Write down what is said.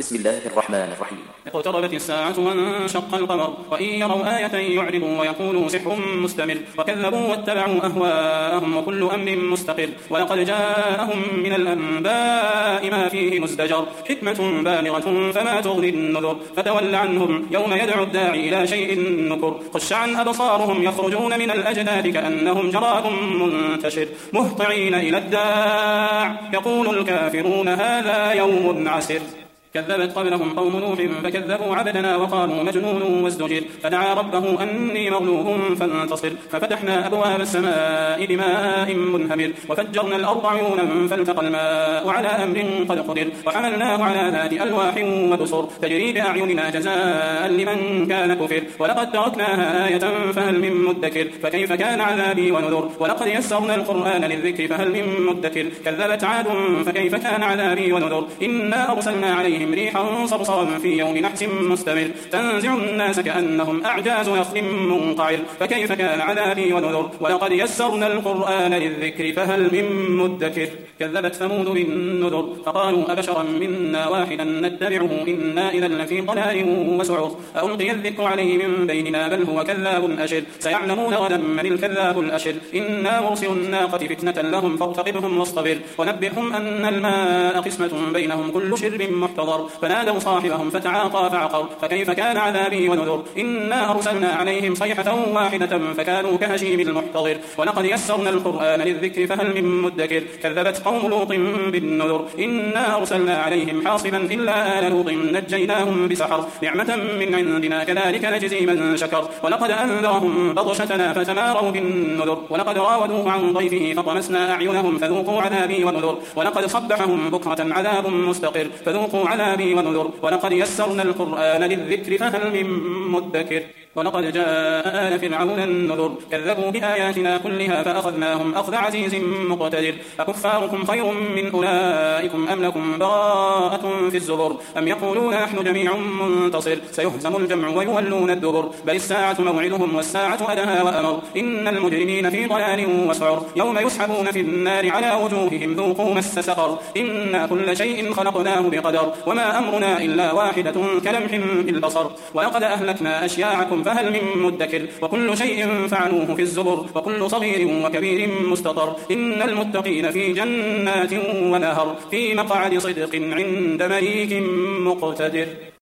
بسم الله الرحمن الرحيم. اقتربت الساعة وانشق القمر وإن يروا آية يعرضوا ويقولوا سحر مستمر وكذبوا واتبعوا أهواءهم وكل أمر مستقر ولقد جاءهم من الأنباء ما فيه مزدجر حكمة بالغة فما تغني النذر فتول عنهم يوم يدعو الداعي إلى شيء نكر خش عن أبصارهم يخرجون من الأجداث كأنهم جراد منتشر مهطعين إلى الداع يقول الكافرون هذا يوم عسر كذبت قبلهم قوم نوح فكذبوا عبدنا وقالوا مجنون وازدجر فدعا ربه أني مغلوب فانتصر ففتحنا أبواب السماء بماء منهمر وفجرنا الأرض عيونا فالتقى الماء على أمر قد قدر وحملناه على ذات ألواح ودسر تجري بأعيننا جزاء لمن كان كفر ولقد تركناها آية فهل من مدكر فكيف كان عذابي ونذر ولقد يسرنا القرآن للذكر فهل من مدكر كذبت عاد فكيف كان عذابي ونذر إنا أرسلنا عليهم ريحا صرصرا في يوم نحس مستمر تنزع الناس كأنهم أعجاز نخل منقعر فكيف كان عذابي ونذر ولقد يسرنا القرآن للذكر فهل من مدكر كذبت ثمود بالنذر فقالوا أبشرا منا واحدا نتبعه إنا إذا لفي ضلال وسعر ألقي الذكر عليه من بيننا بل هو كذاب أشر سيعلمون غدا من الكذاب الأشر إنا مرسل الناقة فتنة لهم فارتقبهم واصطبر ونبئهم أن الماء قسمة بينهم كل شرب محتضر فنادوا صاحبهم فتعاطى فعقر فكيف كان عذابي ونذر إنا أرسلنا عليهم صيحة واحدة فكانوا كهشيم المحتضر ولقد يسرنا القرآن للذكر فهل من مدكر كذبت قوم لوط بالنذر إنا أرسلنا عليهم حاصبا إلا آل لوط نجيناهم بسحر نعمة من عندنا كذلك نجزي من شكر ولقد أنذرهم بطشتنا فتماروا بالنذر ولقد راودوه عن ضيفه فطمسنا أعينهم فذوقوا عذابي ونذر ولقد صبحهم بكرة عذاب مستقر فذوقوا عذابي ونذر ولقد يسرنا القرآن للذكر فهل من مدكر ولقد جاء آل فرعون النذر كذبوا بآياتنا كلها فأخذناهم أخذ عزيز مقتدر أكفاركم خير من أولئكم أم لكم براءة في الزبر أم يقولون نحن جميع منتصر سيهزم الجمع ويولون الدبر بل الساعة موعدهم والساعة أدهى وأمر إن المجرمين في ضلال وسعر يوم يسحبون في النار على وجوههم ذوقوا مس سقر إنا كل شيء خلقناه بقدر وما أمرنا إلا واحدة كلمح بالبصر ولقد أهلكنا أشياعكم فهل من مدكر وكل شيء فعلوه في الزبر وكل صغير وكبير مستطر إن المتقين في جنات ونهر في مقعد صدق عند مليك مقتدر.